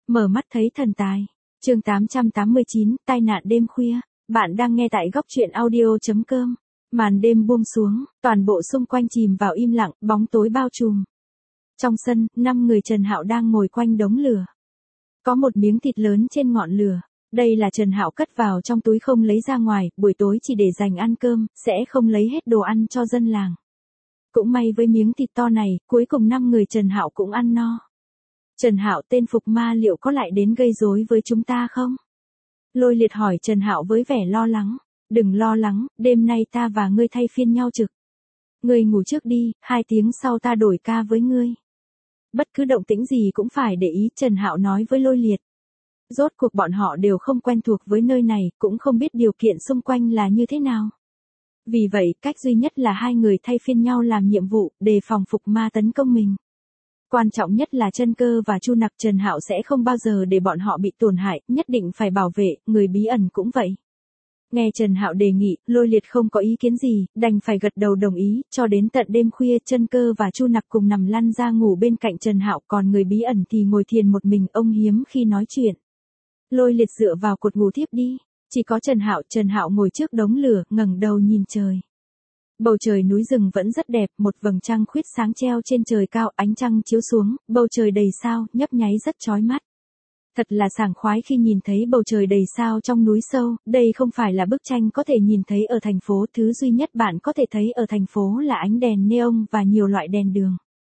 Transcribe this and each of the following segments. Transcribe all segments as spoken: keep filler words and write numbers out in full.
Mở mắt thấy thần tài. Chương tám trăm tám mươi chín, tai nạn đêm khuya. Bạn đang nghe tại góc truyện audio chấm com. Màn đêm buông xuống, toàn bộ xung quanh chìm vào im lặng, bóng tối bao trùm. Trong sân, năm người Trần Hạo đang ngồi quanh đống lửa. Có một miếng thịt lớn trên ngọn lửa. Đây là Trần Hạo cất vào trong túi không lấy ra ngoài, buổi tối chỉ để dành ăn cơm, sẽ không lấy hết đồ ăn cho dân làng. Cũng may với miếng thịt to này, cuối cùng năm người Trần Hạo cũng ăn no. Trần Hạo, tên Phục Ma liệu có lại đến gây rối với chúng ta không? Lôi Liệt hỏi Trần Hạo với vẻ lo lắng. Đừng lo lắng, đêm nay ta và ngươi thay phiên nhau trực. Ngươi ngủ trước đi, hai tiếng sau ta đổi ca với ngươi. Bất cứ động tĩnh gì cũng phải để ý, Trần Hạo nói với Lôi Liệt. Rốt cuộc bọn họ đều không quen thuộc với nơi này, cũng không biết điều kiện xung quanh là như thế nào. Vì vậy, cách duy nhất là hai người thay phiên nhau làm nhiệm vụ, đề phòng Phục Ma tấn công mình. Quan trọng nhất là Chân Cơ và Chu Nặc, Trần Hạo sẽ không bao giờ để bọn họ bị tổn hại, nhất định phải bảo vệ, người bí ẩn cũng vậy. Nghe Trần Hạo đề nghị, Lôi Liệt không có ý kiến gì, đành phải gật đầu đồng ý, cho đến tận đêm khuya Chân Cơ và Chu Nặc cùng nằm lăn ra ngủ bên cạnh Trần Hạo, còn người bí ẩn thì ngồi thiền một mình, ông hiếm khi nói chuyện. Lôi Liệt dựa vào cột ngủ thiếp đi, chỉ có Trần Hạo, Trần Hạo ngồi trước đống lửa, ngẩng đầu nhìn trời. Bầu trời núi rừng vẫn rất đẹp, một vầng trăng khuyết sáng treo trên trời cao, ánh trăng chiếu xuống, bầu trời đầy sao, nhấp nháy rất chói mắt. Thật là sảng khoái khi nhìn thấy bầu trời đầy sao trong núi sâu, đây không phải là bức tranh có thể nhìn thấy ở thành phố, thứ duy nhất bạn có thể thấy ở thành phố là ánh đèn neon và nhiều loại đèn đường.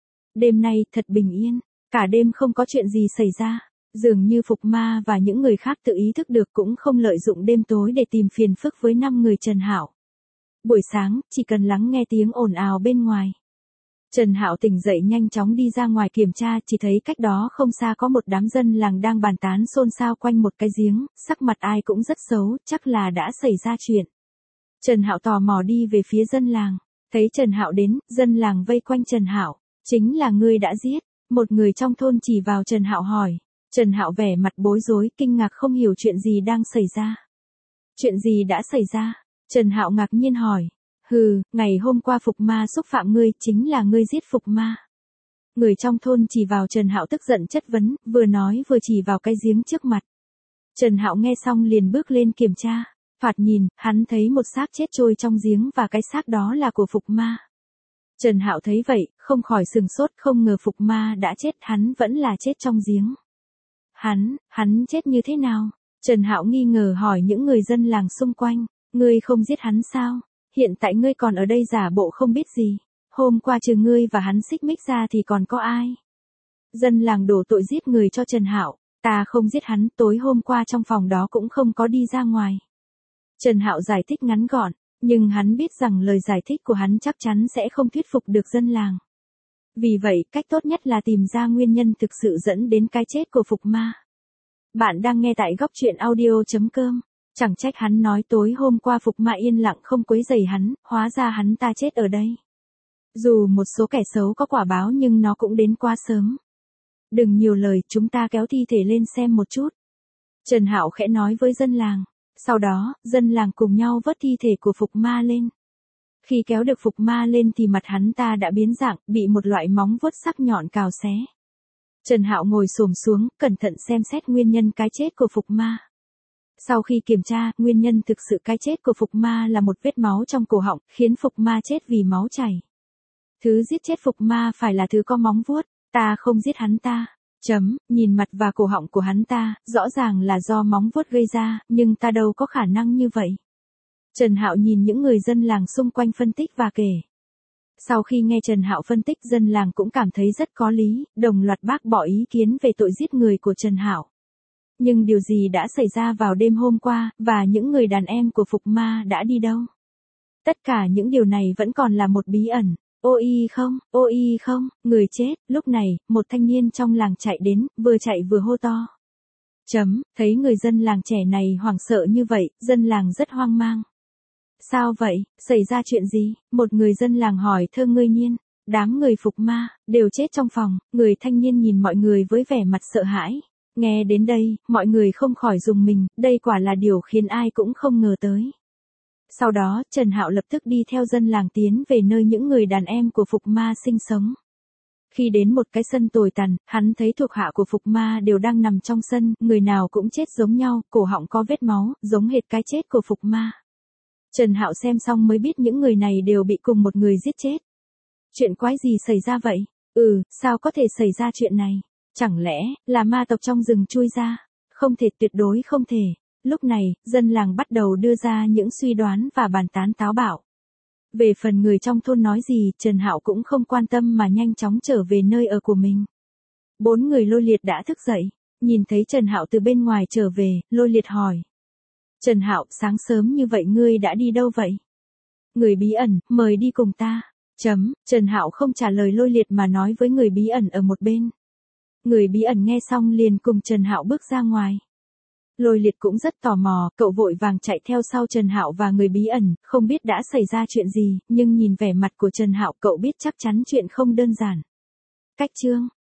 Đêm nay thật bình yên, cả đêm không có chuyện gì xảy ra, dường như Phục Ma và những người khác tự ý thức được cũng không lợi dụng đêm tối để tìm phiền phức với năm người Trần Hạo. Buổi sáng, chỉ cần lắng nghe tiếng ồn ào bên ngoài. Trần Hạo tỉnh dậy nhanh chóng đi ra ngoài kiểm tra, chỉ thấy cách đó không xa có một đám dân làng đang bàn tán xôn xao quanh một cái giếng, sắc mặt ai cũng rất xấu, chắc là đã xảy ra chuyện. Trần Hạo tò mò đi về phía dân làng, thấy Trần Hạo đến, dân làng vây quanh Trần Hạo, chính là ngươi đã giết, một người trong thôn chỉ vào Trần Hạo hỏi. Trần Hạo vẻ mặt bối rối, kinh ngạc không hiểu chuyện gì đang xảy ra. Chuyện gì đã xảy ra? Trần Hạo ngạc nhiên hỏi. Hừ, ngày hôm qua Phục Ma xúc phạm ngươi, chính là ngươi giết Phục Ma. Người trong thôn chỉ vào Trần Hạo tức giận chất vấn, vừa nói vừa chỉ vào cái giếng trước mặt. Trần Hạo nghe xong liền bước lên kiểm tra. Thoạt nhìn, hắn thấy một xác chết trôi trong giếng và cái xác đó là của Phục Ma. Trần Hạo thấy vậy, không khỏi sừng sốt, không ngờ Phục Ma đã chết, hắn vẫn là chết trong giếng. Hắn, hắn chết như thế nào? Trần Hạo nghi ngờ hỏi những người dân làng xung quanh. Ngươi không giết hắn sao? Hiện tại ngươi còn ở đây giả bộ không biết gì. Hôm qua trừ ngươi và hắn xích mích ra thì còn có ai? Dân làng đổ tội giết người cho Trần Hạo. Ta không giết hắn, tối hôm qua trong phòng đó cũng không có đi ra ngoài. Trần Hạo giải thích ngắn gọn, nhưng hắn biết rằng lời giải thích của hắn chắc chắn sẽ không thuyết phục được dân làng. Vì vậy, cách tốt nhất là tìm ra nguyên nhân thực sự dẫn đến cái chết của Phục Ma. Bạn đang nghe tại góc truyện audio chấm com. Chẳng trách hắn nói tối hôm qua Phục Ma yên lặng không quấy rầy hắn, hóa ra hắn ta chết ở đây. Dù một số kẻ xấu có quả báo nhưng nó cũng đến quá sớm. Đừng nhiều lời, chúng ta kéo thi thể lên xem một chút. Trần Hạo khẽ nói với dân làng. Sau đó, dân làng cùng nhau vớt thi thể của Phục Ma lên. Khi kéo được Phục Ma lên thì mặt hắn ta đã biến dạng, bị một loại móng vuốt sắc nhọn cào xé. Trần Hạo ngồi xổm xuống, cẩn thận xem xét nguyên nhân cái chết của Phục Ma. Sau khi kiểm tra, nguyên nhân thực sự cái chết của Phục Ma là một vết máu trong cổ họng, khiến Phục Ma chết vì máu chảy. Thứ giết chết Phục Ma phải là thứ có móng vuốt, ta không giết hắn ta. Chấm, nhìn mặt và cổ họng của hắn ta, rõ ràng là do móng vuốt gây ra, nhưng ta đâu có khả năng như vậy. Trần Hạo nhìn những người dân làng xung quanh phân tích và kể. Sau khi nghe Trần Hạo phân tích, dân làng cũng cảm thấy rất có lý, đồng loạt bác bỏ ý kiến về tội giết người của Trần Hạo. Nhưng điều gì đã xảy ra vào đêm hôm qua, và những người đàn em của Phục Ma đã đi đâu? Tất cả những điều này vẫn còn là một bí ẩn. Ôi không, ôi không, người chết. Lúc này, một thanh niên trong làng chạy đến, vừa chạy vừa hô to. Chấm, thấy người dân làng trẻ này hoảng sợ như vậy, dân làng rất hoang mang. Sao vậy, xảy ra chuyện gì? Một người dân làng hỏi thơ ngây nhiên. Đám người Phục Ma, đều chết trong phòng. Người thanh niên nhìn mọi người với vẻ mặt sợ hãi. Nghe đến đây, mọi người không khỏi rùng mình, đây quả là điều khiến ai cũng không ngờ tới. Sau đó, Trần Hạo lập tức đi theo dân làng tiến về nơi những người đàn em của Phục Ma sinh sống. Khi đến một cái sân tồi tàn, hắn thấy thuộc hạ của Phục Ma đều đang nằm trong sân, người nào cũng chết giống nhau, cổ họng có vết máu, giống hệt cái chết của Phục Ma. Trần Hạo xem xong mới biết những người này đều bị cùng một người giết chết. Chuyện quái gì xảy ra vậy? Ừ, sao có thể xảy ra chuyện này? Chẳng lẽ, là ma tộc trong rừng chui ra? Không thể, tuyệt đối không thể. Lúc này, dân làng bắt đầu đưa ra những suy đoán và bàn tán táo bạo. Về phần người trong thôn nói gì, Trần Hạo cũng không quan tâm mà nhanh chóng trở về nơi ở của mình. Bốn người Lôi Liệt đã thức dậy, nhìn thấy Trần Hạo từ bên ngoài trở về, Lôi Liệt hỏi. Trần Hạo, sáng sớm như vậy ngươi đã đi đâu vậy? Người bí ẩn, mời đi cùng ta. Chấm, Trần Hạo không trả lời Lôi Liệt mà nói với người bí ẩn ở một bên. Người bí ẩn nghe xong liền cùng Trần Hạo bước ra ngoài. Lôi Liệt cũng rất tò mò, cậu vội vàng chạy theo sau Trần Hạo và người bí ẩn, không biết đã xảy ra chuyện gì, nhưng nhìn vẻ mặt của Trần Hạo cậu biết chắc chắn chuyện không đơn giản. Cách chương